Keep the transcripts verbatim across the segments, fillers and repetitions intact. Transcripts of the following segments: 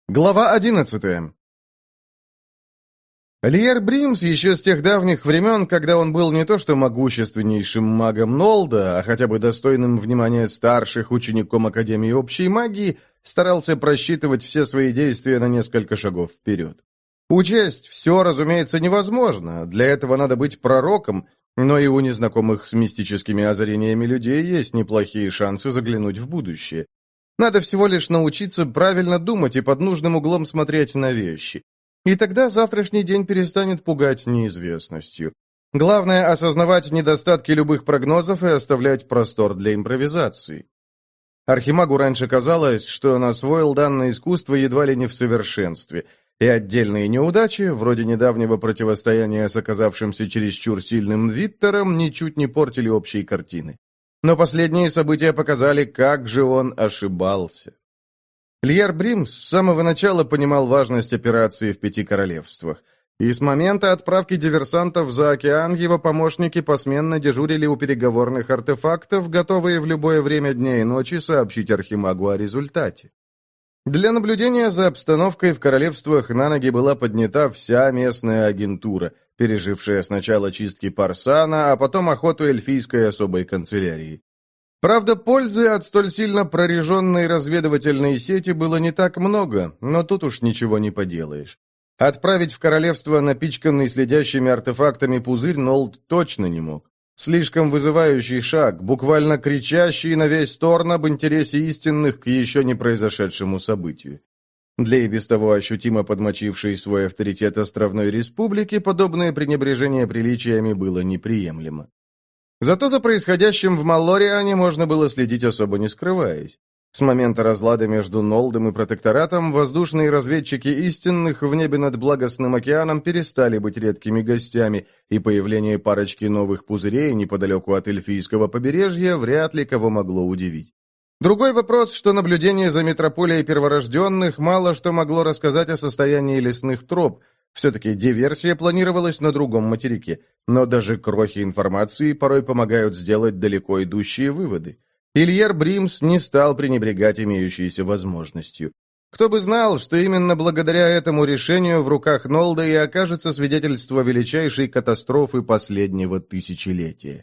Глава одиннадцатая. Лиер Бримс еще с тех давних времен, когда он был не то что могущественнейшим магом Нолда, а хотя бы достойным внимания старших учеником Академии общей магии, старался просчитывать все свои действия на несколько шагов вперед. Учесть все, разумеется, невозможно, для этого надо быть пророком, но и у незнакомых с мистическими озарениями людей есть неплохие шансы заглянуть в будущее. Надо всего лишь научиться правильно думать и под нужным углом смотреть на вещи. И тогда завтрашний день перестанет пугать неизвестностью. Главное — осознавать недостатки любых прогнозов и оставлять простор для импровизации. Архимагу раньше казалось, что он освоил данное искусство едва ли не в совершенстве, и отдельные неудачи, вроде недавнего противостояния с оказавшимся чересчур сильным Виттером, ничуть не портили общей картины. Но последние события показали, как же он ошибался. Лиер Бримс с самого начала понимал важность операции в Пяти Королевствах, и с момента отправки диверсантов за океан его помощники посменно дежурили у переговорных артефактов, готовые в любое время дня и ночи сообщить Архимагу о результате. Для наблюдения за обстановкой в королевствах на ноги была поднята вся местная агентура, пережившая сначала чистки Парсана, а потом охоту эльфийской особой канцелярии. Правда, пользы от столь сильно прореженной разведывательной сети было не так много, но тут уж ничего не поделаешь. Отправить в королевство напичканный следящими артефактами пузырь Нолд точно не мог. Слишком вызывающий шаг, буквально кричащий на весь Торн об интересе истинных к еще не произошедшему событию. Для и без того ощутимо подмочившей свой авторитет островной республики подобное пренебрежение приличиями было неприемлемо. Зато за происходящим в Маллориане можно было следить особо не скрываясь. С момента разлада между Нолдом и протекторатом воздушные разведчики истинных в небе над благостным океаном перестали быть редкими гостями, и появление парочки новых пузырей неподалеку от эльфийского побережья вряд ли кого могло удивить. Другой вопрос, что наблюдение за метрополией перворожденных мало что могло рассказать о состоянии лесных троп. Все-таки диверсия планировалась на другом материке, но даже крохи информации порой помогают сделать далеко идущие выводы. Лиер Бримс не стал пренебрегать имеющейся возможностью. Кто бы знал, что именно благодаря этому решению в руках Нолда и окажется свидетельство величайшей катастрофы последнего тысячелетия.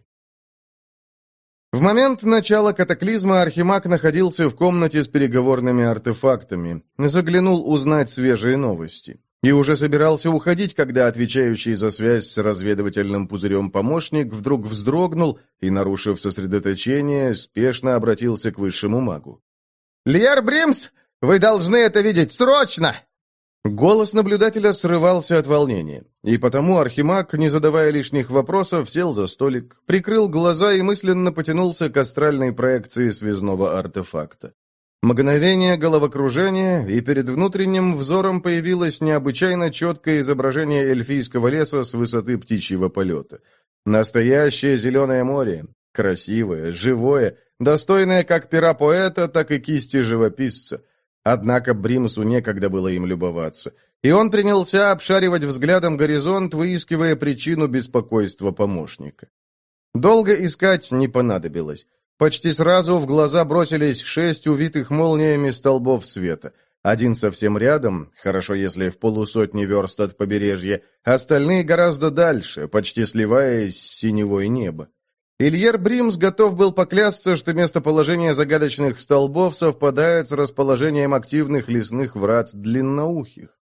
В момент начала катаклизма Архимаг находился в комнате с переговорными артефактами, заглянул узнать свежие новости. И уже собирался уходить, когда отвечающий за связь с разведывательным пузырем помощник вдруг вздрогнул и, нарушив сосредоточение, спешно обратился к высшему магу. «Лиер Бримс, вы должны это видеть! Срочно!» Голос наблюдателя срывался от волнения, и потому Архимаг, не задавая лишних вопросов, сел за столик, прикрыл глаза и мысленно потянулся к астральной проекции связного артефакта. Мгновение головокружения, и перед внутренним взором появилось необычайно четкое изображение эльфийского леса с высоты птичьего полета. Настоящее зеленое море, красивое, живое, достойное как пера поэта, так и кисти живописца. Однако Бримсу некогда было им любоваться, и он принялся обшаривать взглядом горизонт, выискивая причину беспокойства помощника. Долго искать не понадобилось. Почти сразу в глаза бросились шесть увитых молниями столбов света. Один совсем рядом, хорошо если в полусотни верст от побережья, остальные гораздо дальше, почти сливаясь с синевой неба. Лиер Бримс готов был поклясться, что местоположение загадочных столбов совпадает с расположением активных лесных врат длинноухих.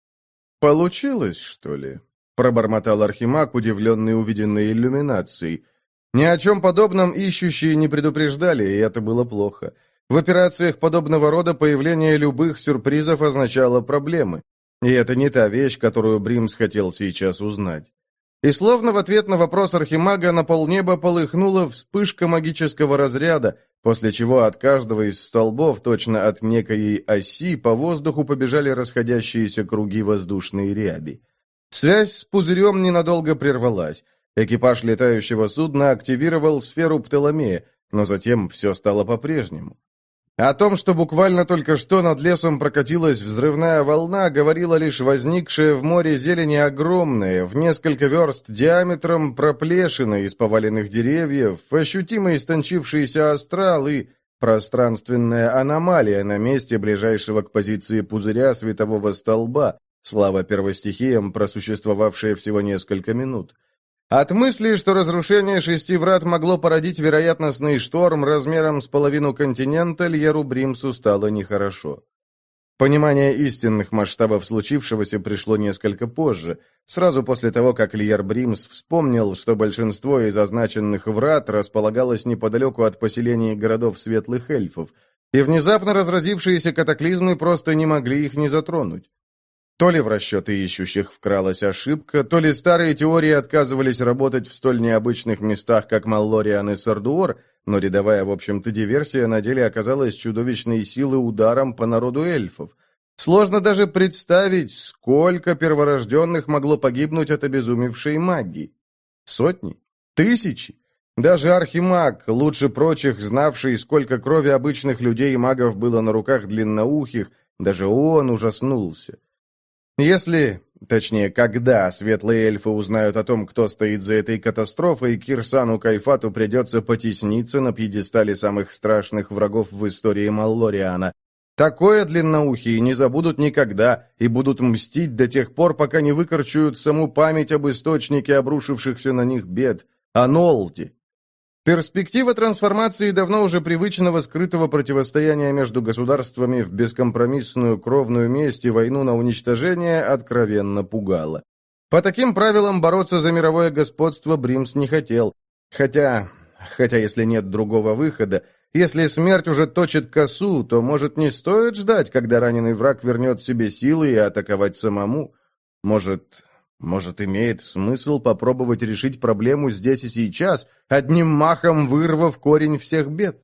«Получилось, что ли?» — пробормотал Архимаг, удивленный увиденной иллюминацией. Ни о чем подобном ищущие не предупреждали, и это было плохо. В операциях подобного рода появление любых сюрпризов означало проблемы. И это не та вещь, которую Бримс хотел сейчас узнать. И словно в ответ на вопрос Архимага на полнеба полыхнула вспышка магического разряда, после чего от каждого из столбов, точно от некой оси, по воздуху побежали расходящиеся круги воздушной ряби. Связь с пузырем ненадолго прервалась. Экипаж летающего судна активировал сферу Птоломея, но затем все стало по-прежнему. О том, что буквально только что над лесом прокатилась взрывная волна, говорила лишь возникшая в море зелени огромная, в несколько верст диаметром проплешина из поваленных деревьев, ощутимо истончившийся астрал и Пространственная аномалия на месте ближайшего к позиции пузыря светового столба, слава первостихиям, просуществовавшая всего несколько минут. От мысли, что разрушение шести врат могло породить вероятностный шторм размером с половину континента, Льеру Бримсу стало нехорошо. Понимание истинных масштабов случившегося пришло несколько позже, сразу после того, как Льер Бримс вспомнил, что большинство из означенных врат располагалось неподалеку от поселений городов светлых эльфов, и внезапно разразившиеся катаклизмы просто не могли их не затронуть. То ли в расчеты ищущих вкралась ошибка, то ли старые теории отказывались работать в столь необычных местах, как Маллориан и Сардуор, но рядовая, в общем-то, диверсия на деле оказалась чудовищной силы ударом по народу эльфов. Сложно даже представить, сколько перворожденных могло погибнуть от обезумевшей магии. Сотни? Тысячи? Даже архимаг, лучше прочих знавший, сколько крови обычных людей и магов было на руках длинноухих, даже он ужаснулся. Если, точнее, когда светлые эльфы узнают о том, кто стоит за этой катастрофой, Кирсану Кайфату придется потесниться на пьедестале самых страшных врагов в истории Маллориана. Такое длинноухие не забудут никогда и будут мстить до тех пор, пока не выкорчуют саму память об источнике обрушившихся на них бед, о Нолде. Перспектива трансформации давно уже привычного скрытого противостояния между государствами в бескомпромиссную кровную месть и войну на уничтожение откровенно пугала. По таким правилам бороться за мировое господство Бримс не хотел. Хотя, хотя если нет другого выхода, если смерть уже точит косу, то, может, не стоит ждать, когда раненый враг вернет себе силы и атаковать самому? Может... Может, имеет смысл попробовать решить проблему здесь и сейчас, одним махом вырвав корень всех бед?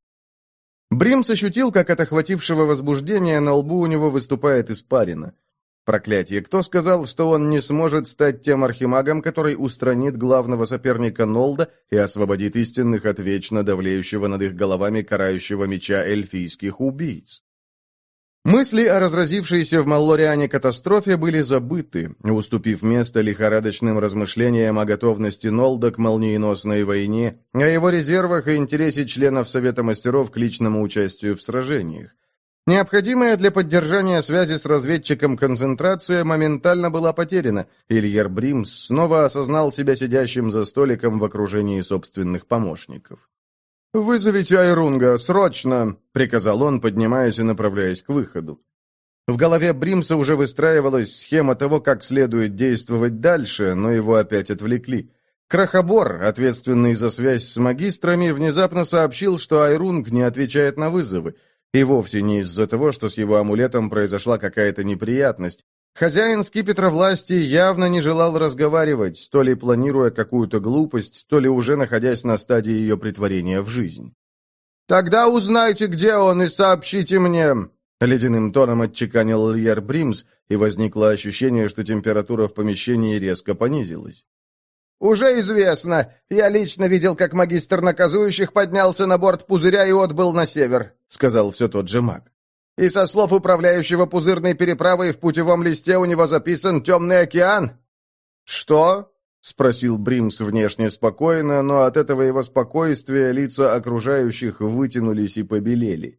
Бримс ощутил, как от охватившего возбуждения на лбу у него выступает испарина. Проклятие, кто сказал, что он не сможет стать тем архимагом, который устранит главного соперника Нолда и освободит истинных от вечно давлеющего над их головами карающего меча эльфийских убийц? Мысли о разразившейся в Маллориане катастрофе были забыты, уступив место лихорадочным размышлениям о готовности Нолда к молниеносной войне, о его резервах и интересе членов Совета мастеров к личному участию в сражениях. Необходимая для поддержания связи с разведчиком концентрация моментально была потеряна, и Льер Бримс снова осознал себя сидящим за столиком в окружении собственных помощников. «Вызовите Айрунга, срочно!» — приказал он, поднимаясь и направляясь к выходу. В голове Бримса уже выстраивалась схема того, как следует действовать дальше, но его опять отвлекли. Крахобор, ответственный за связь с магистрами, внезапно сообщил, что Айрунг не отвечает на вызовы, и вовсе не из-за того, что с его амулетом произошла какая-то неприятность. Хозяин скипетра власти явно не желал разговаривать, то ли планируя какую-то глупость, то ли уже находясь на стадии ее претворения в жизнь. «Тогда узнайте, где он, и сообщите мне!» Ледяным тоном отчеканил Льер Бримс, и возникло ощущение, что температура в помещении резко понизилась. «Уже известно. Я лично видел, как магистр наказующих поднялся на борт пузыря и отбыл на север», — сказал все тот же маг. «И со слов управляющего пузырной переправой в путевом листе у него записан «Темный океан». «Что?» — спросил Бримс внешне спокойно, но от этого его спокойствия лица окружающих вытянулись и побелели.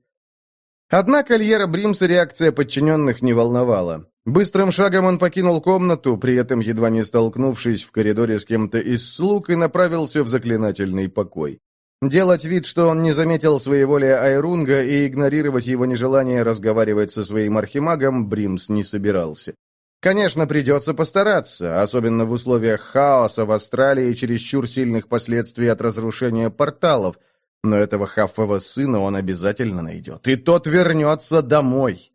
Однако Льера Бримса реакция подчиненных не волновала. Быстрым шагом он покинул комнату, при этом едва не столкнувшись в коридоре с кем-то из слуг, и направился в заклинательный покой. Делать вид, что он не заметил своеволия Айрунга и игнорировать его нежелание разговаривать со своим архимагом Бримс не собирался. Конечно, придется постараться, особенно в условиях хаоса в Астралии и чересчур сильных последствий от разрушения порталов, но этого хаффового сына он обязательно найдет, и тот вернется домой.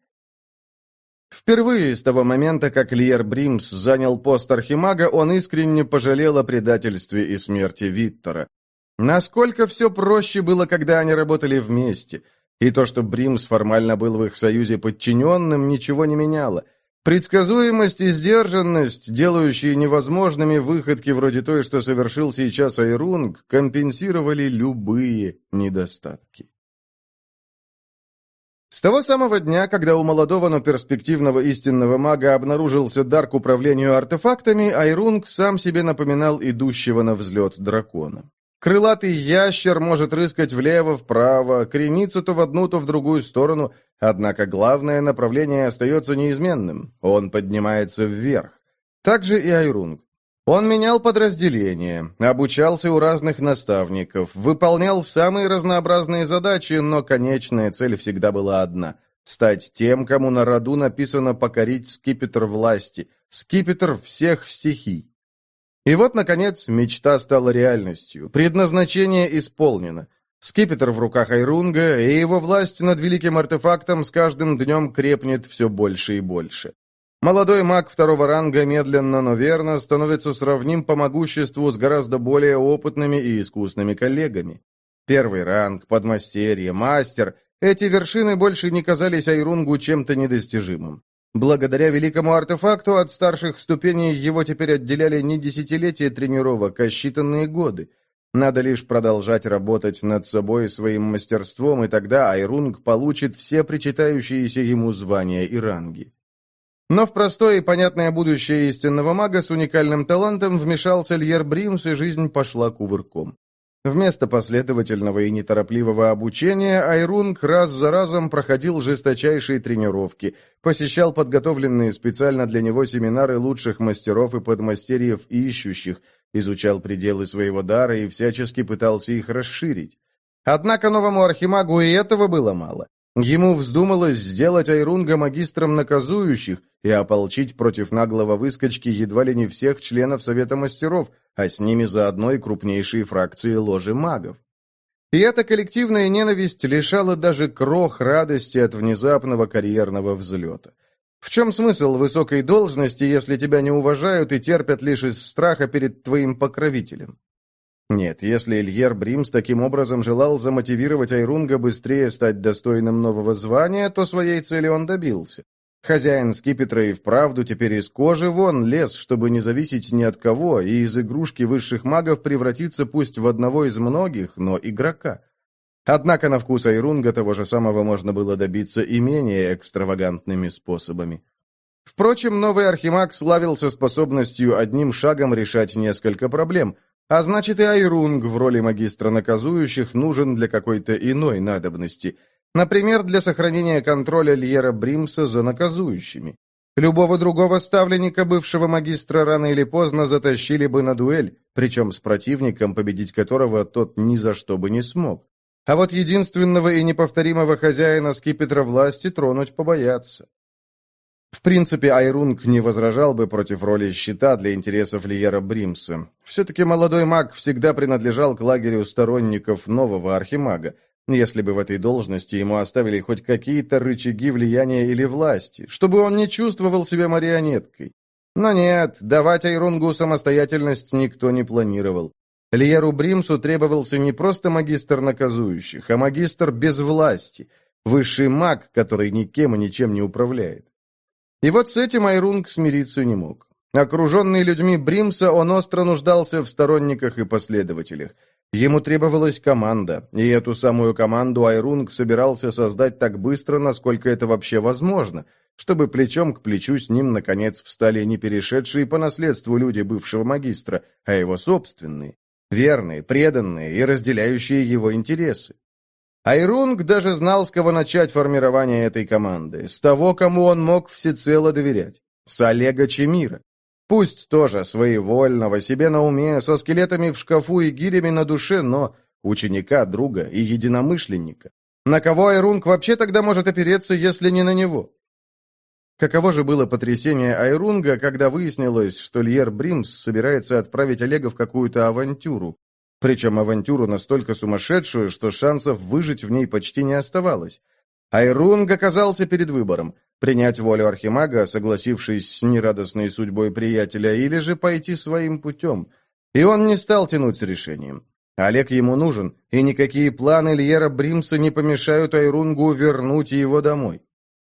Впервые с того момента, как Льер Бримс занял пост архимага, он искренне пожалел о предательстве и смерти Виттора. Насколько все проще было, когда они работали вместе, и то, что Бримс формально был в их союзе подчиненным, ничего не меняло. Предсказуемость и сдержанность, делающие невозможными выходки вроде той, что совершил сейчас Айрунг, компенсировали любые недостатки. С того самого дня, когда у молодого, но перспективного истинного мага обнаружился дар к управлению артефактами, Айрунг сам себе напоминал идущего на взлет дракона. Крылатый ящер может рыскать влево-вправо, крениться то в одну, то в другую сторону, однако главное направление остается неизменным. Он поднимается вверх. Так же и Айрунг. Он менял подразделения, обучался у разных наставников, выполнял самые разнообразные задачи, но конечная цель всегда была одна — стать тем, кому на роду написано покорить скипетр власти, скипетр всех стихий. И вот, наконец, мечта стала реальностью, предназначение исполнено. Скипетр в руках Айрунга, и его власть над великим артефактом с каждым днем крепнет все больше и больше. Молодой маг второго ранга медленно, но верно становится сравним по могуществу с гораздо более опытными и искусными коллегами. Первый ранг, подмастерье, мастер – эти вершины больше не казались Айрунгу чем-то недостижимым. Благодаря великому артефакту от старших ступеней его теперь отделяли не десятилетия тренировок, а считанные годы. Надо лишь продолжать работать над собой и своим мастерством, и тогда Айрунг получит все причитающиеся ему звания и ранги. Но в простое и понятное будущее истинного мага с уникальным талантом вмешался Льер Бримс, и жизнь пошла кувырком. Вместо последовательного и неторопливого обучения Айрунг раз за разом проходил жесточайшие тренировки, посещал подготовленные специально для него семинары лучших мастеров и подмастерьев ищущих, изучал пределы своего дара и всячески пытался их расширить. Однако новому архимагу и этого было мало. Ему вздумалось сделать Айрунга магистром наказующих и ополчить против наглого выскочки едва ли не всех членов Совета мастеров, а с ними заодно и крупнейшие фракции ложи магов. И эта коллективная ненависть лишала даже крох радости от внезапного карьерного взлета. В чем смысл высокой должности, если тебя не уважают и терпят лишь из страха перед твоим покровителем? Нет, если Льер Бримс таким образом желал замотивировать Айрунга быстрее стать достойным нового звания, то своей цели он добился. Хозяин скипетра и вправду теперь из кожи вон лез, чтобы не зависеть ни от кого, и из игрушки высших магов превратиться пусть в одного из многих, но игрока. Однако на вкус Айрунга того же самого можно было добиться и менее экстравагантными способами. Впрочем, новый архимаг славился способностью одним шагом решать несколько проблем, а значит и Айрунг в роли магистра наказующих нужен для какой-то иной надобности, например, для сохранения контроля Льера Бримса за наказующими. Любого другого ставленника бывшего магистра рано или поздно затащили бы на дуэль, причем с противником, победить которого тот ни за что бы не смог. А вот единственного и неповторимого хозяина скипетра власти тронуть побоятся. В принципе, Айрунг не возражал бы против роли щита для интересов Льера Бримса. Все-таки молодой маг всегда принадлежал к лагерю сторонников нового архимага, если бы в этой должности ему оставили хоть какие-то рычаги влияния или власти, чтобы он не чувствовал себя марионеткой. Но нет, давать Айрунгу самостоятельность никто не планировал. Льеру Бримсу требовался не просто магистр наказующих, а магистр без власти, высший маг, который никем и ничем не управляет. И вот с этим Айрунг смириться не мог. Окруженный людьми Бримса, он остро нуждался в сторонниках и последователях. Ему требовалась команда, и эту самую команду Айрунг собирался создать так быстро, насколько это вообще возможно, чтобы плечом к плечу с ним, наконец, встали не перешедшие по наследству люди бывшего магистра, а его собственные, верные, преданные и разделяющие его интересы. Айрунг даже знал, с кого начать формирование этой команды, с того, кому он мог всецело доверять, с Олега Чемира. Пусть тоже своевольного, себе на уме, со скелетами в шкафу и гирями на душе, но ученика, друга и единомышленника. На кого Айрунг вообще тогда может опереться, если не на него? Каково же было потрясение Айрунга, когда выяснилось, что Льер Бримс собирается отправить Олега в какую-то авантюру. Причем авантюру настолько сумасшедшую, что шансов выжить в ней почти не оставалось. Айрунг оказался перед выбором – принять волю архимага, согласившись с нерадостной судьбой приятеля, или же пойти своим путем. И он не стал тянуть с решением. Олег ему нужен, и никакие планы Льера Бримса не помешают Айрунгу вернуть его домой.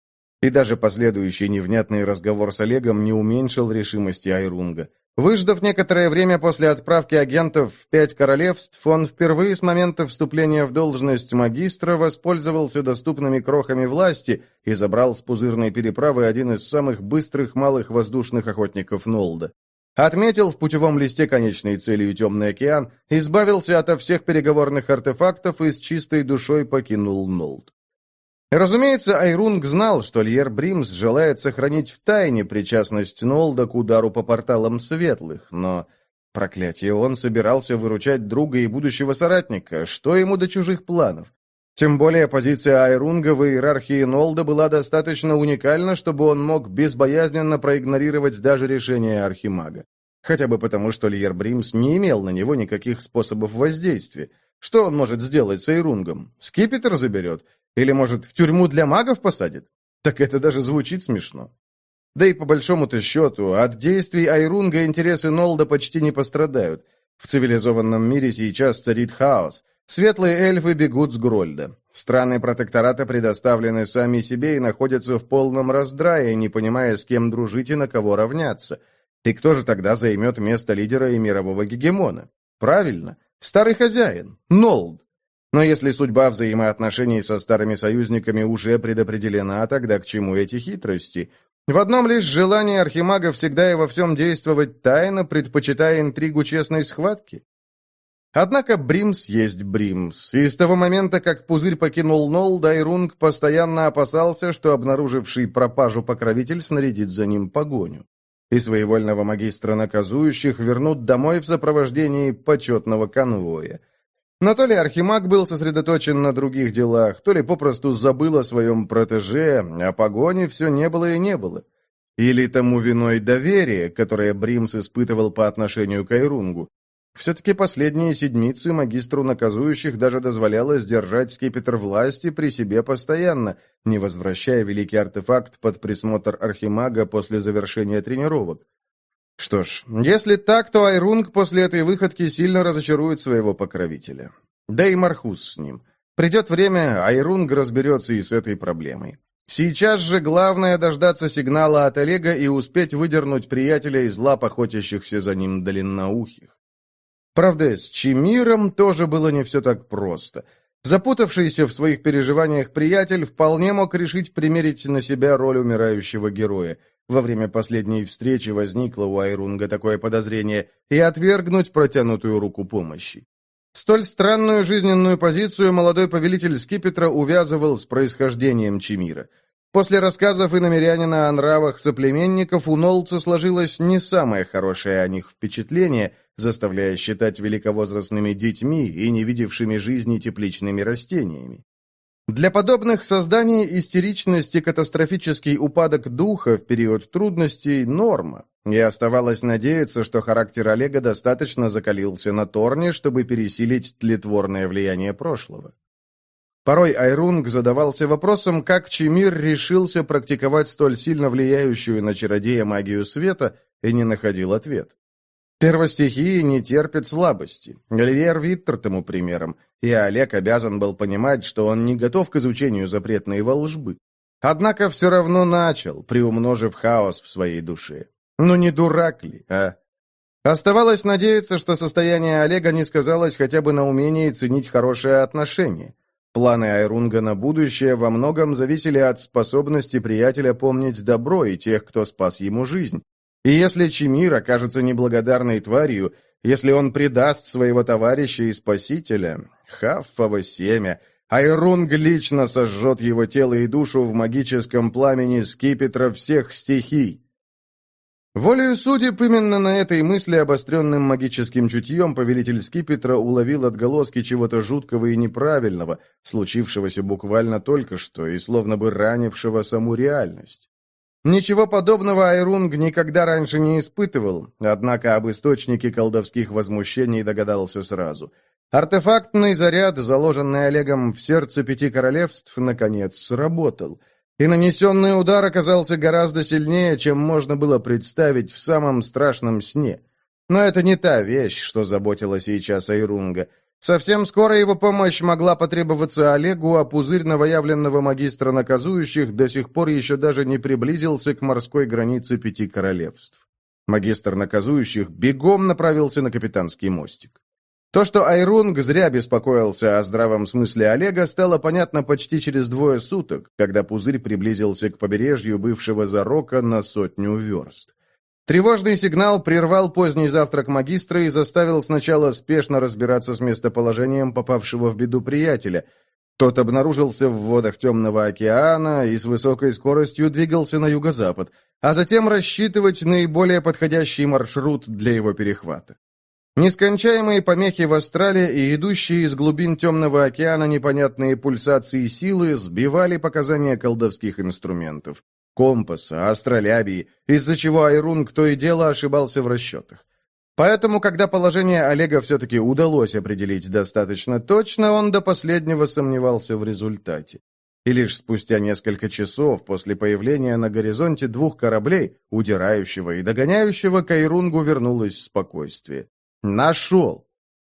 И даже последующий невнятный разговор с Олегом не уменьшил решимости Айрунга. Выждав некоторое время после отправки агентов в пять королевств, он впервые с момента вступления в должность магистра воспользовался доступными крохами власти и забрал с пузырной переправы один из самых быстрых малых воздушных охотников Нолда. Отметил в путевом листе конечной целью Темный океан, избавился ото всех переговорных артефактов и с чистой душой покинул Нолд. Разумеется, Айрунг знал, что Льер Бримс желает сохранить в тайне причастность Нолда к удару по порталам светлых, но, проклятие, он собирался выручать друга и будущего соратника, что ему до чужих планов? Тем более позиция Айрунга в иерархии Нолда была достаточно уникальна, чтобы он мог безбоязненно проигнорировать даже решение Архимага. Хотя бы потому, что Льер Бримс не имел на него никаких способов воздействия. Что он может сделать с Айрунгом? Скипетр заберет? Или, может, в тюрьму для магов посадит? Так это даже звучит смешно. Да и по большому-то счету, от действий Айрунга интересы Нолда почти не пострадают. В цивилизованном мире сейчас царит хаос. Светлые эльфы бегут с Грольда. Страны протектората предоставлены сами себе и находятся в полном раздрае, не понимая, с кем дружить и на кого равняться. И кто же тогда займет место лидера и мирового гегемона? Правильно, старый хозяин, Нолд. Но если судьба взаимоотношений со старыми союзниками уже предопределена, тогда к чему эти хитрости? В одном лишь желании Архимага всегда и во всем действовать тайно, предпочитая интригу честной схватки. Однако Бримс есть Бримс, и с того момента, как пузырь покинул Нолд, Айрунг постоянно опасался, что обнаруживший пропажу покровитель снарядит за ним погоню. И своевольного магистра наказующих вернут домой в сопровождении почетного конвоя. Но то ли Архимаг был сосредоточен на других делах, то ли попросту забыл о своем протеже, а погони все не было и не было. Или тому виной доверие, которое Бримс испытывал по отношению к Айрунгу. Все-таки последние седмицы магистру наказующих даже дозволялось держать скипетр власти при себе постоянно, не возвращая великий артефакт под присмотр Архимага после завершения тренировок. Что ж, если так, то Айрунг после этой выходки сильно разочарует своего покровителя. Да и Мархус с ним. Придет время, Айрунг разберется и с этой проблемой. Сейчас же главное дождаться сигнала от Олега и успеть выдернуть приятеля из лап охотящихся за ним длинноухих. Правда, с Чимиром тоже было не все так просто. Запутавшийся в своих переживаниях приятель вполне мог решить примерить на себя роль умирающего героя. Во время последней встречи возникло у Айрунга такое подозрение и отвергнуть протянутую руку помощи. Столь странную жизненную позицию молодой повелитель Скипетра увязывал с происхождением Чимира. После рассказов иномирянина о нравах соплеменников у Нолдца сложилось не самое хорошее о них впечатление, заставляя считать великовозрастными детьми и не видевшими жизни тепличными растениями. Для подобных созданий истеричность и катастрофический упадок духа в период трудностей – норма, и оставалось надеяться, что характер Олега достаточно закалился на Торне, чтобы пересилить тлетворное влияние прошлого. Порой Айрунг задавался вопросом, как Чимир решился практиковать столь сильно влияющую на чародея магию света, и не находил ответ. Первостихии не терпят слабости. Льер Виттер тому примером, и Олег обязан был понимать, что он не готов к изучению запретной волжбы. Однако все равно начал, приумножив хаос в своей душе. Ну не дурак ли, а? Оставалось надеяться, что состояние Олега не сказалось хотя бы на умении ценить хорошее отношение. Планы Айрунга на будущее во многом зависели от способности приятеля помнить добро и тех, кто спас ему жизнь. И если Чимир окажется неблагодарной тварью, если он предаст своего товарища и спасителя, Хаффово семя, Айрунг лично сожжет его тело и душу в магическом пламени скипетра всех стихий. Волею судеб, именно на этой мысли, обостренным магическим чутьем, повелитель скипетра уловил отголоски чего-то жуткого и неправильного, случившегося буквально только что и словно бы ранившего саму реальность. Ничего подобного Айрунг никогда раньше не испытывал, однако об источнике колдовских возмущений догадался сразу. Артефактный заряд, заложенный Олегом в сердце пяти королевств, наконец сработал, и нанесенный удар оказался гораздо сильнее, чем можно было представить в самом страшном сне. Но это не та вещь, что заботила сейчас Айрунга. Совсем скоро его помощь могла потребоваться Олегу, а пузырь новоявленного магистра наказующих до сих пор еще даже не приблизился к морской границе пяти королевств. Магистр наказующих бегом направился на капитанский мостик. То, что Айрунг зря беспокоился о здравом смысле Олега, стало понятно почти через двое суток, когда пузырь приблизился к побережью бывшего Зарока на сотню верст. Тревожный сигнал прервал поздний завтрак магистра и заставил сначала спешно разбираться с местоположением попавшего в беду приятеля. Тот обнаружился в водах Темного океана и с высокой скоростью двигался на юго-запад, а затем рассчитывать наиболее подходящий маршрут для его перехвата. Нескончаемые помехи в астрале и идущие из глубин Темного океана непонятные пульсации силы сбивали показания колдовских инструментов. Компаса, астролябии, из-за чего Айрунг то и дело ошибался в расчетах. Поэтому, когда положение Олега все-таки удалось определить достаточно точно, он до последнего сомневался в результате. И лишь спустя несколько часов после появления на горизонте двух кораблей, удирающего и догоняющего, к Айрунгу вернулось спокойствие. Нашел!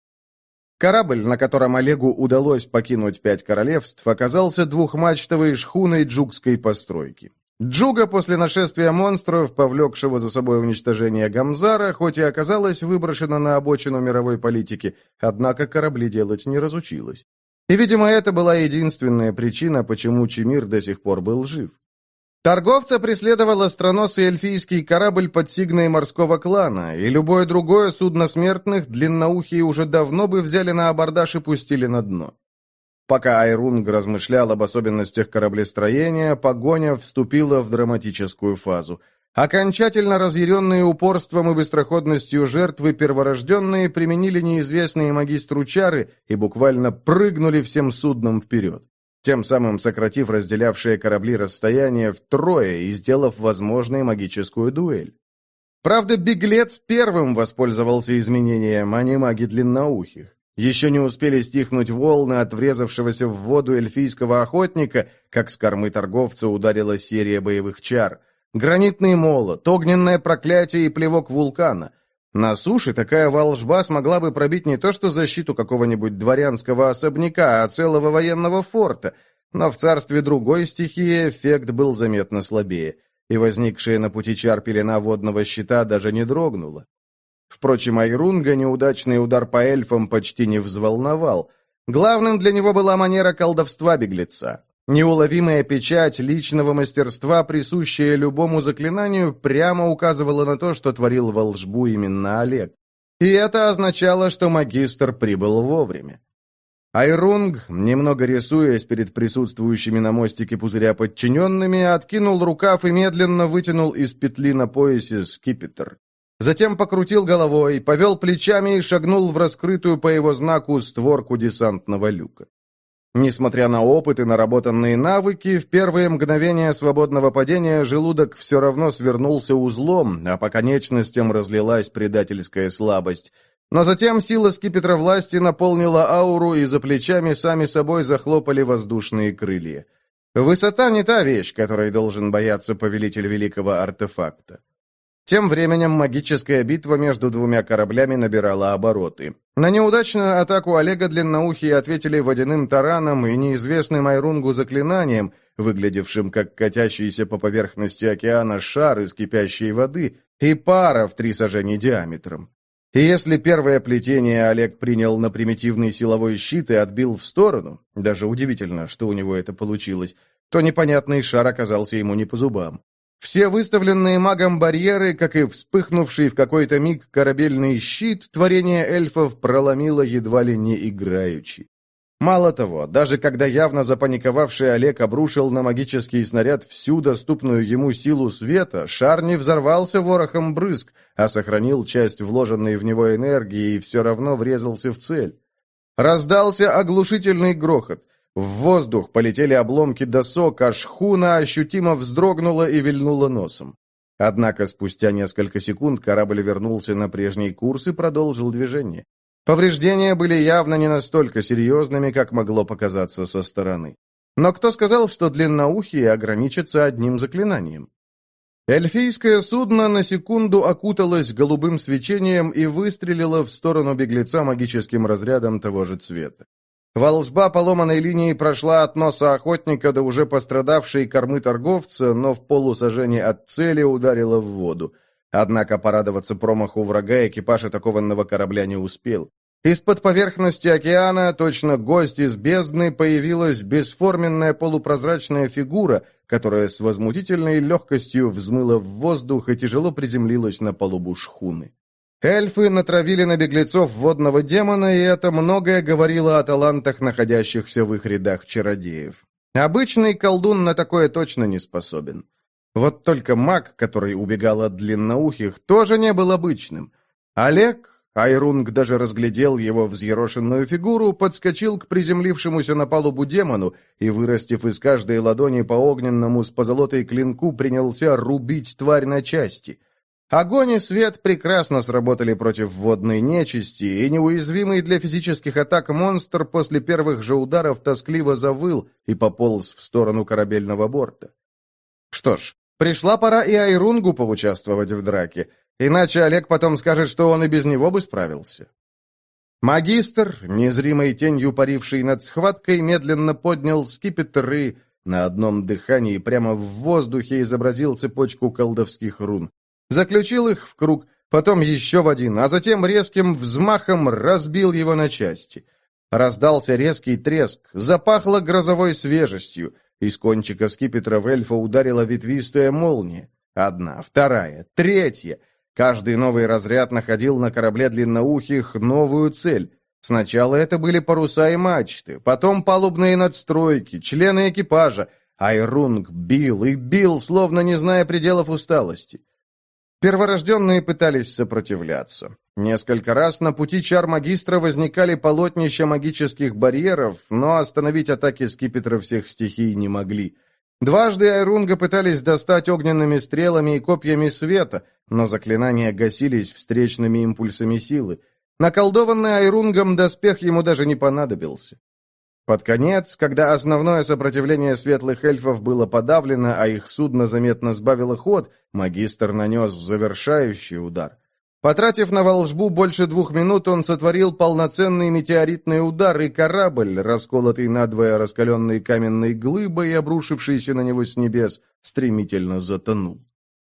Корабль, на котором Олегу удалось покинуть пять королевств, оказался двухмачтовой шхуной джугской постройки. Джуга после нашествия монстров, повлекшего за собой уничтожение Гамзара, хоть и оказалась выброшена на обочину мировой политики, однако корабли делать не разучилась. И, видимо, это была единственная причина, почему Чимир до сих пор был жив. Торговца преследовал остроносый эльфийский корабль под сигной морского клана, и любое другое судно смертных длинноухие уже давно бы взяли на абордаж и пустили на дно. Пока Айрунг размышлял об особенностях кораблестроения, погоня вступила в драматическую фазу. Окончательно разъяренные упорством и быстроходностью жертвы перворожденные применили неизвестные магистру чары и буквально прыгнули всем судном вперед, тем самым сократив разделявшие корабли расстояние втрое и сделав возможной магическую дуэль. Правда, беглец первым воспользовался изменением, а не маги длинноухих. Еще не успели стихнуть волны от врезавшегося в воду эльфийского охотника, как с кормы торговца ударила серия боевых чар. Гранитный молот, огненное проклятие и плевок вулкана. На суше такая волжба смогла бы пробить не то что защиту какого-нибудь дворянского особняка, а целого военного форта, но в царстве другой стихии эффект был заметно слабее, и возникшая на пути чар пелена водного щита даже не дрогнула. Впрочем, Айрунга неудачный удар по эльфам почти не взволновал. Главным для него была манера колдовства беглеца. Неуловимая печать личного мастерства, присущая любому заклинанию, прямо указывала на то, что творил волшбу именно Олег. И это означало, что магистр прибыл вовремя. Айрунг, немного рисуясь перед присутствующими на мостике пузыря подчиненными, откинул рукав и медленно вытянул из петли на поясе скипетр. Затем покрутил головой, повел плечами и шагнул в раскрытую по его знаку створку десантного люка. Несмотря на опыт и наработанные навыки, в первые мгновения свободного падения желудок все равно свернулся узлом, а по конечностям разлилась предательская слабость. Но затем сила скипетра власти наполнила ауру, и за плечами сами собой захлопали воздушные крылья. Высота не та вещь, которой должен бояться повелитель великого артефакта. Тем временем магическая битва между двумя кораблями набирала обороты. На неудачную атаку Олега длинноухие ответили водяным тараном и неизвестным Айрунгу заклинанием, выглядевшим как катящийся по поверхности океана шар из кипящей воды и пара в три сажени диаметром. И если первое плетение Олег принял на примитивный силовой щит и отбил в сторону, даже удивительно, что у него это получилось, то непонятный шар оказался ему не по зубам. Все выставленные магом барьеры, как и вспыхнувший в какой-то миг корабельный щит, творение эльфов проломило едва ли не играючи. Мало того, даже когда явно запаниковавший Олег обрушил на магический снаряд всю доступную ему силу света, шар не взорвался ворохом брызг, а сохранил часть вложенной в него энергии и все равно врезался в цель. Раздался оглушительный грохот. В воздух полетели обломки досок, а шхуна ощутимо вздрогнула и вильнула носом. Однако спустя несколько секунд корабль вернулся на прежний курс и продолжил движение. Повреждения были явно не настолько серьезными, как могло показаться со стороны. Но кто сказал, что длинноухие ограничатся одним заклинанием? Эльфийское судно на секунду окуталось голубым свечением и выстрелило в сторону беглеца магическим разрядом того же цвета. Волжба поломанной линии прошла от носа охотника до уже пострадавшей кормы торговца, но в полусажении от цели ударила в воду. Однако порадоваться промаху врага экипаж атакованного корабля не успел. Из-под поверхности океана, точно гость из бездны, появилась бесформенная полупрозрачная фигура, которая с возмутительной легкостью взмыла в воздух и тяжело приземлилась на палубу шхуны. Эльфы натравили на беглецов водного демона, и это многое говорило о талантах, находящихся в их рядах чародеев. Обычный колдун на такое точно не способен. Вот только маг, который убегал от длинноухих, тоже не был обычным. Олег, Айрунг даже разглядел его взъерошенную фигуру, подскочил к приземлившемуся на палубу демону и, вырастив из каждой ладони по огненному с позолотой клинку, принялся рубить тварь на части. Огонь и свет прекрасно сработали против водной нечисти, и неуязвимый для физических атак монстр после первых же ударов тоскливо завыл и пополз в сторону корабельного борта. Что ж, пришла пора и Айрунгу поучаствовать в драке, иначе Олег потом скажет, что он и без него бы справился. Магистр, незримой тенью паривший над схваткой, медленно поднял скипетр и на одном дыхании прямо в воздухе изобразил цепочку колдовских рун. Заключил их в круг, потом еще в один, а затем резким взмахом разбил его на части. Раздался резкий треск, запахло грозовой свежестью. Из кончика скипетра в эльфа ударила ветвистая молния. Одна, вторая, третья. Каждый новый разряд находил на корабле длинноухих новую цель. Сначала это были паруса и мачты, потом палубные надстройки, члены экипажа. Айрунг бил и бил, словно не зная пределов усталости. Перворожденные пытались сопротивляться. Несколько раз на пути чар-магистра возникали полотнища магических барьеров, но остановить атаки скипетра всех стихий не могли. Дважды Айрунга пытались достать огненными стрелами и копьями света, но заклинания гасились встречными импульсами силы. Наколдованный Айрунгом доспех ему даже не понадобился. Под конец, когда основное сопротивление светлых эльфов было подавлено, а их судно заметно сбавило ход, магистр нанес завершающий удар. Потратив на волшбу больше двух минут, он сотворил полноценный метеоритный удар, и корабль, расколотый надвое раскаленной каменной глыбой и обрушившийся на него с небес, стремительно затонул.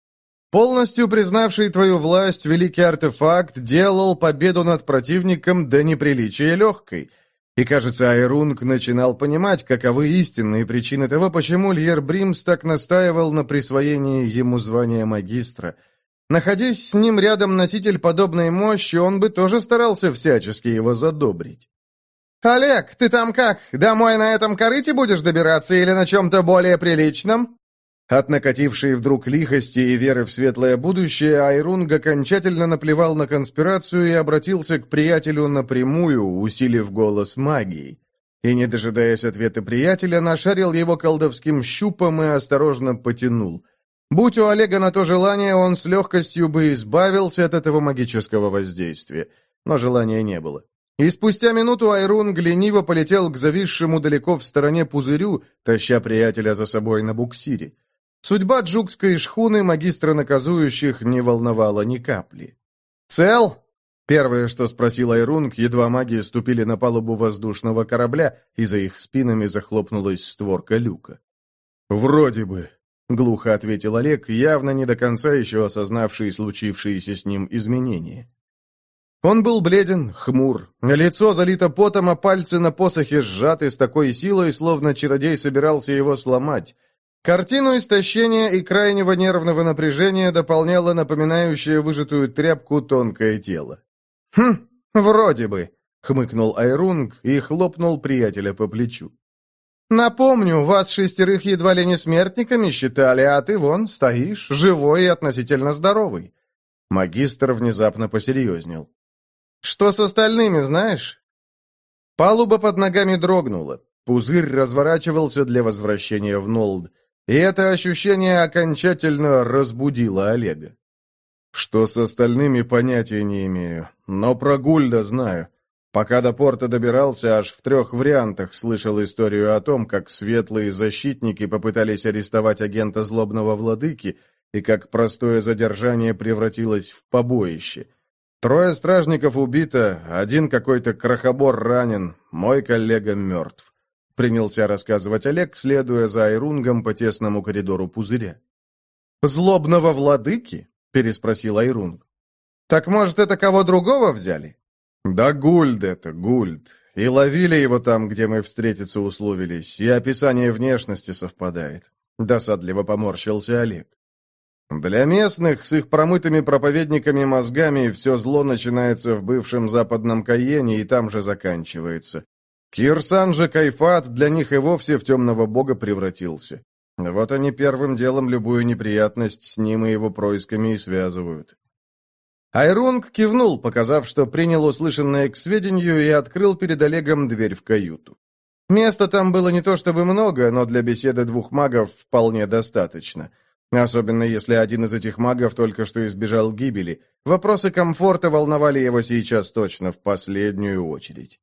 Полностью признавший твою власть, великий артефакт делал победу над противником до неприличия легкой. И, кажется, Айрунг начинал понимать, каковы истинные причины того, почему Льер Бримс так настаивал на присвоении ему звания магистра. Находясь с ним рядом носитель подобной мощи, он бы тоже старался всячески его задобрить. «Олег, ты там как? Домой на этом корыте будешь добираться или на чем-то более приличном?» От накатившей вдруг лихости и веры в светлое будущее Айрунг окончательно наплевал на конспирацию и обратился к приятелю напрямую, усилив голос магией. И, не дожидаясь ответа приятеля, нашарил его колдовским щупом и осторожно потянул. Будь у Олега на то желание, он с легкостью бы избавился от этого магического воздействия. Но желания не было. И спустя минуту Айрунг лениво полетел к зависшему далеко в стороне пузырю, таща приятеля за собой на буксире. Судьба джукской шхуны магистра наказующих не волновала ни капли. «Цел?» — первое, что спросил Айрунг, едва маги ступили на палубу воздушного корабля, и за их спинами захлопнулась створка люка. «Вроде бы», — глухо ответил Олег, явно не до конца еще осознавший случившиеся с ним изменения. Он был бледен, хмур, лицо залито потом, а пальцы на посохе сжаты с такой силой, словно чародей собирался его сломать. Картину истощения и крайнего нервного напряжения дополняло напоминающее выжатую тряпку тонкое тело. «Хм, вроде бы», — хмыкнул Айрунг и хлопнул приятеля по плечу. «Напомню, вас шестерых едва ли не смертниками считали, а ты вон стоишь, живой и относительно здоровый». Магистр внезапно посерьезнел. «Что с остальными, знаешь?» Палуба под ногами дрогнула. Пузырь разворачивался для возвращения в Нолд. И это ощущение окончательно разбудило Олега. Что с остальными, понятия не имею. Но про Гульда знаю. Пока до порта добирался, аж в трех вариантах слышал историю о том, как светлые защитники попытались арестовать агента злобного владыки, и как простое задержание превратилось в побоище. Трое стражников убито, один какой-то крохобор ранен, мой коллега мертв. Принялся рассказывать Олег, следуя за Айрунгом по тесному коридору пузыря. «Злобного владыки?» — переспросил Айрунг. «Так, может, это кого другого взяли?» «Да Гульд это, Гульд. И ловили его там, где мы встретиться условились, и описание внешности совпадает. — досадливо поморщился Олег. «Для местных с их промытыми проповедниками мозгами все зло начинается в бывшем западном Каене и там же заканчивается. Кирсан же Кайфат для них и вовсе в темного бога превратился. Вот они первым делом любую неприятность с ним и его происками и связывают». Айрунг кивнул, показав, что принял услышанное к сведению, и открыл перед Олегом дверь в каюту. Места там было не то чтобы много, но для беседы двух магов вполне достаточно. Особенно если один из этих магов только что избежал гибели. Вопросы комфорта волновали его сейчас точно в последнюю очередь.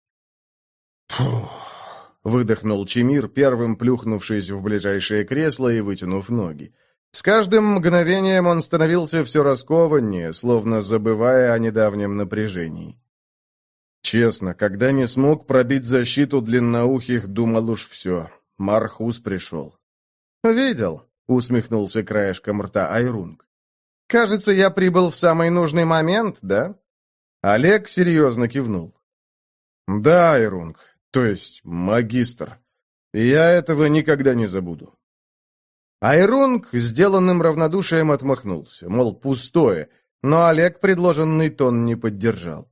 «Фух», — выдохнул Чимир, первым плюхнувшись в ближайшее кресло и вытянув ноги. С каждым мгновением он становился все раскованнее, словно забывая о недавнем напряжении. Честно, когда не смог пробить защиту длинноухих, думал уж все. Мархус пришел. «Видел», — усмехнулся краешком рта Айрунг. «Кажется, я прибыл в самый нужный момент, да?» Олег серьезно кивнул. «Да, Айрунг, то есть магистр. Я этого никогда не забуду». Айрунг сделанным равнодушием отмахнулся, мол, пустое, но Олег предложенный тон не поддержал.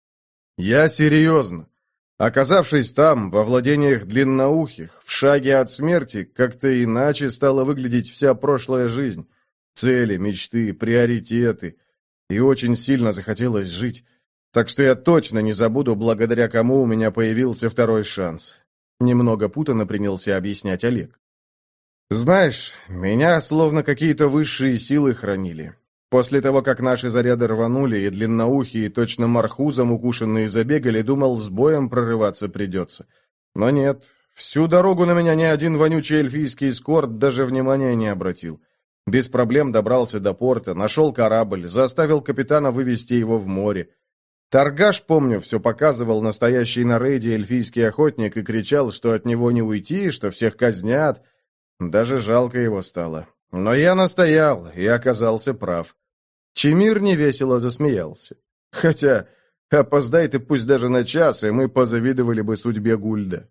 «Я серьезно. Оказавшись там, во владениях длинноухих, в шаге от смерти, как-то иначе стала выглядеть вся прошлая жизнь. Цели, мечты, приоритеты. И очень сильно захотелось жить. Так что я точно не забуду, благодаря кому у меня появился второй шанс». Немного путанно принялся объяснять Олег. «Знаешь, меня словно какие-то высшие силы хранили. После того, как наши заряды рванули, и длинноухие, точно мархузом укушенные, забегали, думал, с боем прорываться придется. Но нет, всю дорогу на меня ни один вонючий эльфийский скорт даже внимания не обратил. Без проблем добрался до порта, нашел корабль, заставил капитана вывести его в море. Торгаш, помню, все показывал настоящий на рейде эльфийский охотник и кричал, что от него не уйти, что всех казнят. Даже жалко его стало. Но я настоял и оказался прав». Чимир невесело засмеялся. «Хотя, опоздай ты пусть даже на час, и мы позавидовали бы судьбе Гульда».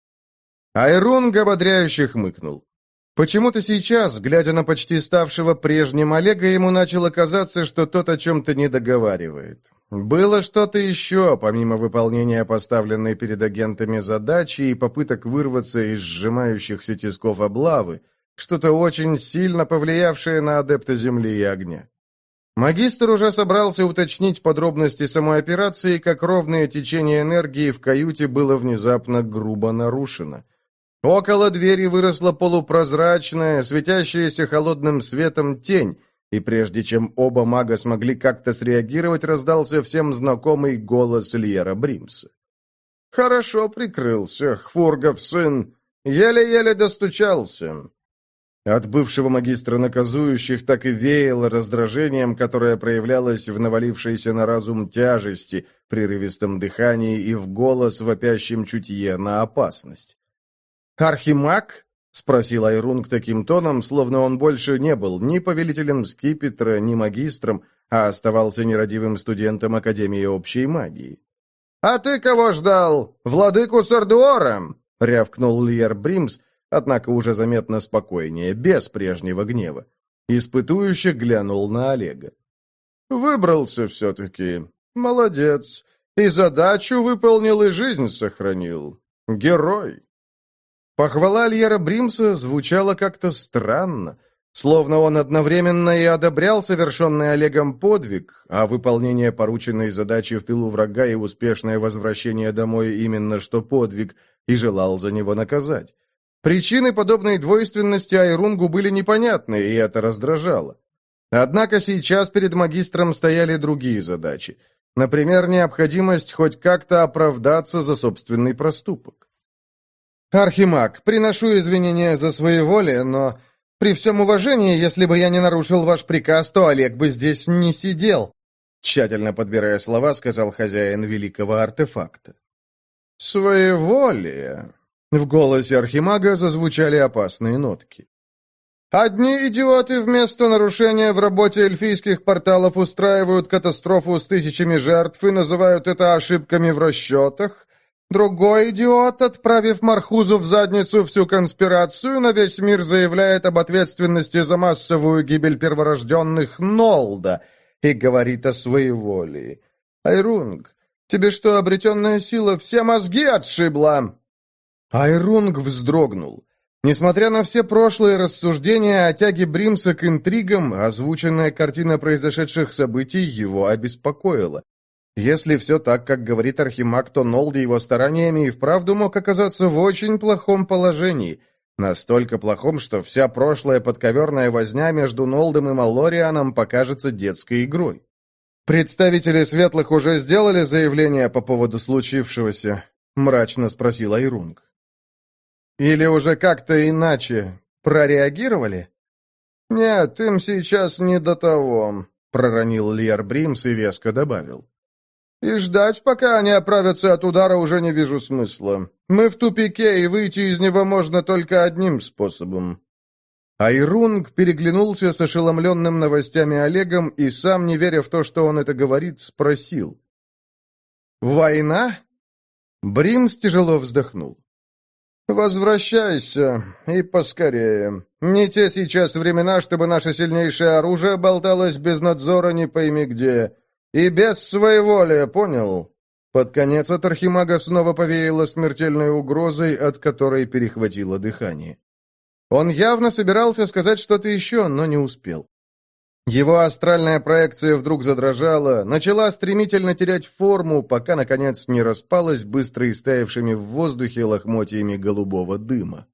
Айрунг ободряюще хмыкнул. Почему-то сейчас, глядя на почти ставшего прежним Олега, ему начало казаться, что тот о чем-то не договаривает. Было что-то еще, помимо выполнения поставленной перед агентами задачи и попыток вырваться из сжимающихся тисков облавы, что-то очень сильно повлиявшее на адепта земли и огня. Магистр уже собрался уточнить подробности самой операции, как ровное течение энергии в каюте было внезапно грубо нарушено. Около двери выросла полупрозрачная, светящаяся холодным светом тень, и прежде чем оба мага смогли как-то среагировать, раздался всем знакомый голос Льера Бримса. «Хорошо прикрылся, Хфургов сын, еле-еле достучался». От бывшего магистра наказующих так и веяло раздражением, которое проявлялось в навалившейся на разум тяжести, прерывистом дыхании и в голос вопящем чутье на опасность. «Архимаг?» — спросил Айрунг таким тоном, словно он больше не был ни повелителем скипетра, ни магистром, а оставался нерадивым студентом Академии общей магии. «А ты кого ждал? Владыку Сардуора?» — рявкнул Льер Бримс, однако уже заметно спокойнее, без прежнего гнева. Испытующе глянул на Олега. «Выбрался все-таки. Молодец. И задачу выполнил, и жизнь сохранил. Герой». Похвала Льера Бримса звучала как-то странно, словно он одновременно и одобрял совершенный Олегом подвиг, а выполнение порученной задачи в тылу врага и успешное возвращение домой именно что подвиг, и желал за него наказать. Причины подобной двойственности Айрунгу были непонятны, и это раздражало. Однако сейчас перед магистром стояли другие задачи. Например, необходимость хоть как-то оправдаться за собственный проступок. «Архимаг, приношу извинения за своеволие, но при всем уважении, если бы я не нарушил ваш приказ, то Олег бы здесь не сидел», тщательно подбирая слова, сказал хозяин великого артефакта. «Своеволие?» В голосе архимага зазвучали опасные нотки. «Одни идиоты вместо нарушения в работе эльфийских порталов устраивают катастрофу с тысячами жертв и называют это ошибками в расчетах. Другой идиот, отправив Мархузу в задницу всю конспирацию, на весь мир заявляет об ответственности за массовую гибель перворожденных Нолда и говорит о своеволии. Айрунг, тебе что, обретенная сила все мозги отшибла?» Айрунг вздрогнул. Несмотря на все прошлые рассуждения о тяге Бримса к интригам, озвученная картина произошедших событий его обеспокоила. Если все так, как говорит Архимаг, то Нолд его стараниями и вправду мог оказаться в очень плохом положении. Настолько плохом, что вся прошлая подковерная возня между Нолдом и Маллорианом покажется детской игрой. «Представители Светлых уже сделали заявление по поводу случившегося?» — мрачно спросил Айрунг. «Или уже как-то иначе прореагировали?» «Нет, им сейчас не до того», — проронил Лиар Бримс и веско добавил. «И ждать, пока они оправятся от удара, уже не вижу смысла. Мы в тупике, и выйти из него можно только одним способом». Айрунг переглянулся с ошеломленным новостями Олегом и, сам не веря в то, что он это говорит, спросил. «Война?» Бримс тяжело вздохнул. «Возвращайся, и поскорее. Не те сейчас времена, чтобы наше сильнейшее оружие болталось без надзора не пойми где. И без своеволия, понял?» Под конец от Архимага снова повеяло смертельной угрозой, от которой перехватило дыхание. Он явно собирался сказать что-то еще, но не успел. Его астральная проекция вдруг задрожала, начала стремительно терять форму, пока, наконец, не распалась быстро истаявшими в воздухе лохмотьями голубого дыма.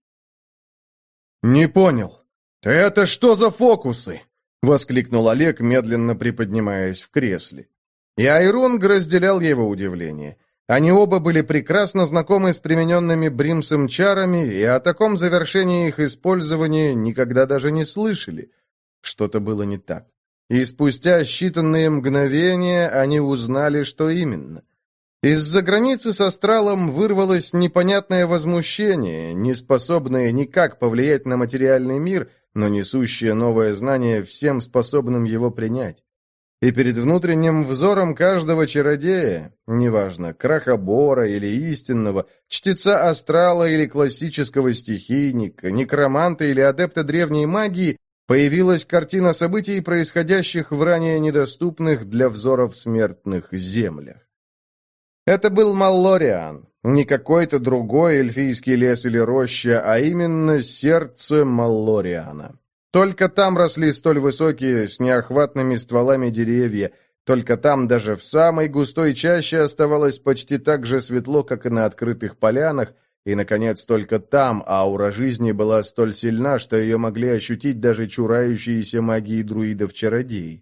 «Не понял. Это что за фокусы?» — воскликнул Олег, медленно приподнимаясь в кресле. И Айрунг разделял его удивление. Они оба были прекрасно знакомы с примененными Бримсом чарами, и о таком завершении их использования никогда даже не слышали. Что-то было не так. И спустя считанные мгновения они узнали, что именно. Из-за границы с астралом вырвалось непонятное возмущение, не способное никак повлиять на материальный мир, но несущее новое знание всем способным его принять. И перед внутренним взором каждого чародея, неважно, крахобора или истинного, чтеца астрала или классического стихийника, некроманта или адепта древней магии, появилась картина событий, происходящих в ранее недоступных для взоров смертных землях. Это был Маллориан, не какой-то другой эльфийский лес или роща, а именно сердце Маллориана. Только там росли столь высокие, с неохватными стволами деревья, только там даже в самой густой чаще оставалось почти так же светло, как и на открытых полянах, и, наконец, только там аура жизни была столь сильна, что ее могли ощутить даже чурающиеся магии друидов-чародеи.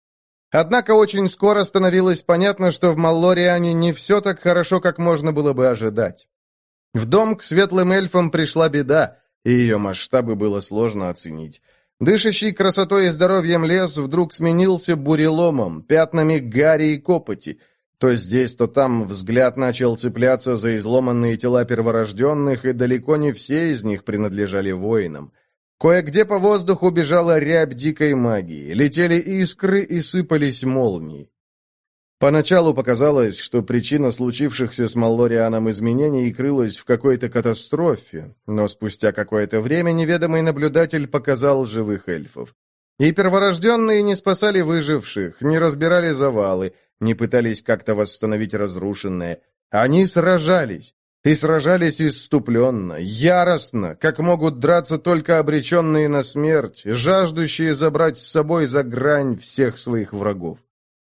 Однако очень скоро становилось понятно, что в Маллориане не все так хорошо, как можно было бы ожидать. В дом к светлым эльфам пришла беда, и ее масштабы было сложно оценить. Дышащий красотой и здоровьем лес вдруг сменился буреломом, пятнами гари и копоти. То здесь, то там взгляд начал цепляться за изломанные тела перворожденных, и далеко не все из них принадлежали воинам. Кое-где по воздуху бежала рябь дикой магии, летели искры и сыпались молнии. Поначалу показалось, что причина случившихся с Маллорианом изменений крылась в какой-то катастрофе, но спустя какое-то время неведомый наблюдатель показал живых эльфов. И перворожденные не спасали выживших, не разбирали завалы, не пытались как-то восстановить разрушенное. Они сражались, и сражались исступленно, яростно, как могут драться только обреченные на смерть, жаждущие забрать с собой за грань всех своих врагов.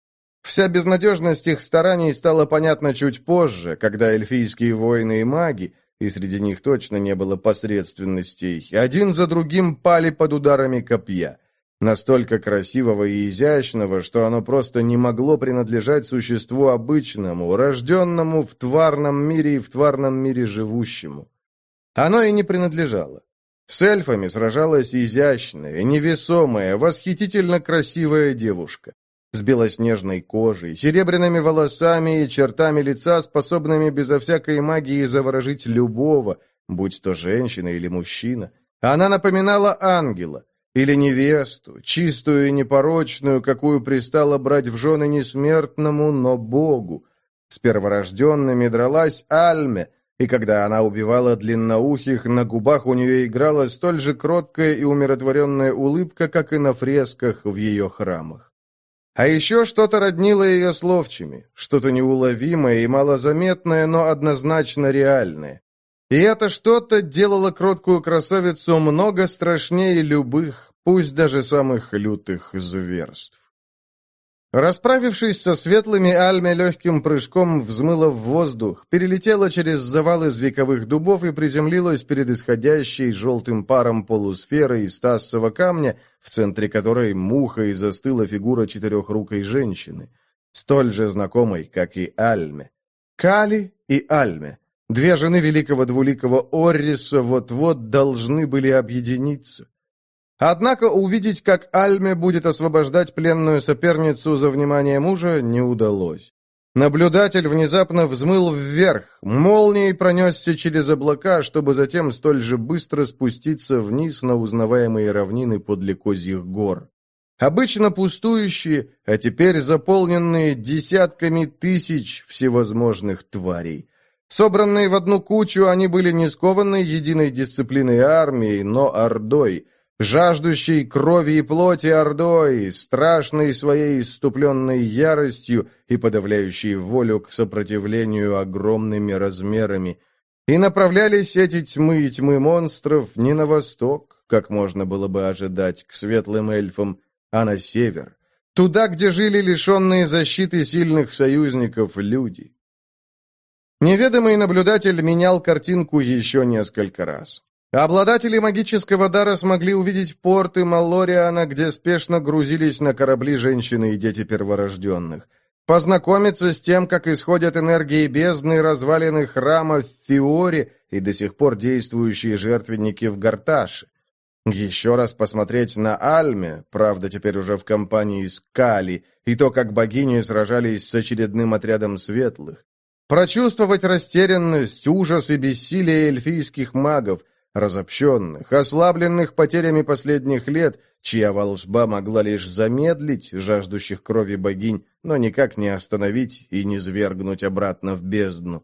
Вся безнадежность их стараний стала понятна чуть позже, когда эльфийские воины и маги, и среди них точно не было посредственностей, один за другим пали под ударами копья. Настолько красивого и изящного, что оно просто не могло принадлежать существу обычному, рожденному в тварном мире и в тварном мире живущему. Оно и не принадлежало. С эльфами сражалась изящная, невесомая, восхитительно красивая девушка. С белоснежной кожей, серебряными волосами и чертами лица, способными безо всякой магии заворожить любого, будь то женщина или мужчина. Она напоминала ангела или невесту, чистую и непорочную, какую пристало брать в жены не смертному, но Богу. С перворожденными дралась Альме, и когда она убивала длинноухих, на губах у нее играла столь же кроткая и умиротворенная улыбка, как и на фресках в ее храмах. А еще что-то роднило ее с ловчими, что-то неуловимое и малозаметное, но однозначно реальное. И это что-то делало кроткую красавицу много страшнее любых, пусть даже самых лютых зверств. Расправившись со светлыми, Альме легким прыжком взмыла в воздух, перелетела через завал из вековых дубов и приземлилась перед исходящей желтым паром полусферой из тассового камня, в центре которой мухой застыла фигура четырехрукой женщины, столь же знакомой, как и Альме. Кали и Альме, две жены великого двуликого Орриса, вот-вот должны были объединиться. Однако увидеть, как Альме будет освобождать пленную соперницу за внимание мужа, не удалось. Наблюдатель внезапно взмыл вверх, молнией пронесся через облака, чтобы затем столь же быстро спуститься вниз на узнаваемые равнины подле Козьих гор. Обычно пустующие, а теперь заполненные десятками тысяч всевозможных тварей. Собранные в одну кучу, они были не скованы единой дисциплиной армии, но ордой, жаждущей крови и плоти ордой, страшной своей исступленной яростью и подавляющей волю к сопротивлению огромными размерами. И направлялись эти тьмы и тьмы монстров не на восток, как можно было бы ожидать, к светлым эльфам, а на север, туда, где жили лишенные защиты сильных союзников люди. Неведомый наблюдатель менял картинку еще несколько раз. Обладатели магического дара смогли увидеть порты Маллориана, где спешно грузились на корабли женщины и дети перворожденных. Познакомиться с тем, как исходят энергии бездны развалины храма в Фиоре и до сих пор действующие жертвенники в Гарташе. Еще раз посмотреть на Альме, правда, теперь уже в компании с Кали, и то, как богини сражались с очередным отрядом светлых. Прочувствовать растерянность, ужас и бессилие эльфийских магов, разобщенных, ослабленных потерями последних лет, чья волшба могла лишь замедлить жаждущих крови богинь, но никак не остановить и не свергнуть обратно в бездну.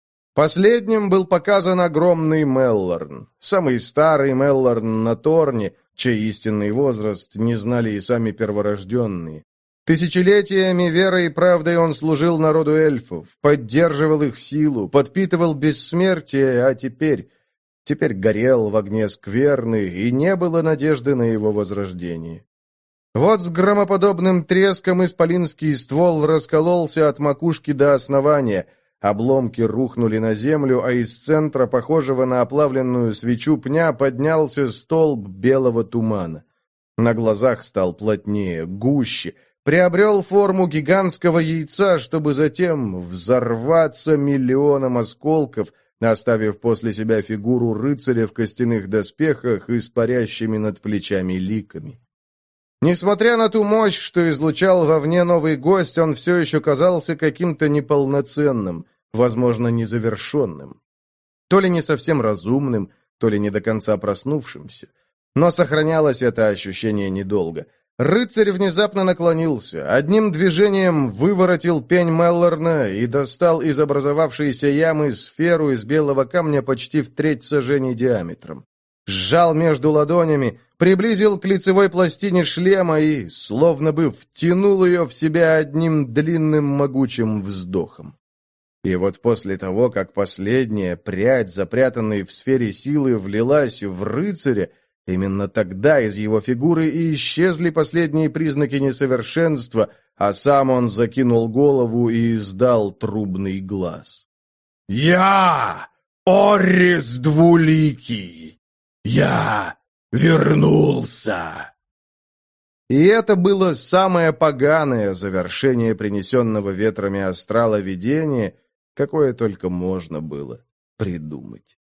Последним был показан огромный Меллорн, самый старый Меллорн на Торне, чей истинный возраст не знали и сами перворожденные. Тысячелетиями верой и правдой он служил народу эльфов, поддерживал их силу, подпитывал бессмертие, а теперь... Теперь горел в огне скверны, и не было надежды на его возрождение. Вот с громоподобным треском исполинский ствол раскололся от макушки до основания, обломки рухнули на землю, а из центра, похожего на оплавленную свечу пня, поднялся столб белого тумана. На глазах стал плотнее, гуще, приобрел форму гигантского яйца, чтобы затем взорваться миллионом осколков, оставив после себя фигуру рыцаря в костяных доспехах и с парящими над плечами ликами. Несмотря на ту мощь, что излучал вовне новый гость, он все еще казался каким-то неполноценным, возможно, незавершенным. То ли не совсем разумным, то ли не до конца проснувшимся. Но сохранялось это ощущение недолго. Рыцарь внезапно наклонился, одним движением выворотил пень Меллорна и достал из образовавшейся ямы сферу из белого камня почти в треть сажений диаметром. Сжал между ладонями, приблизил к лицевой пластине шлема и, словно бы, втянул ее в себя одним длинным могучим вздохом. И вот после того, как последняя прядь, запрятанная в сфере силы, влилась в рыцаря, именно тогда из его фигуры и исчезли последние признаки несовершенства, а сам он закинул голову и издал трубный глас. «Я, Оррис Двуликий, я вернулся!» И это было самое поганое завершение принесенного ветрами астрала видения, какое только можно было придумать.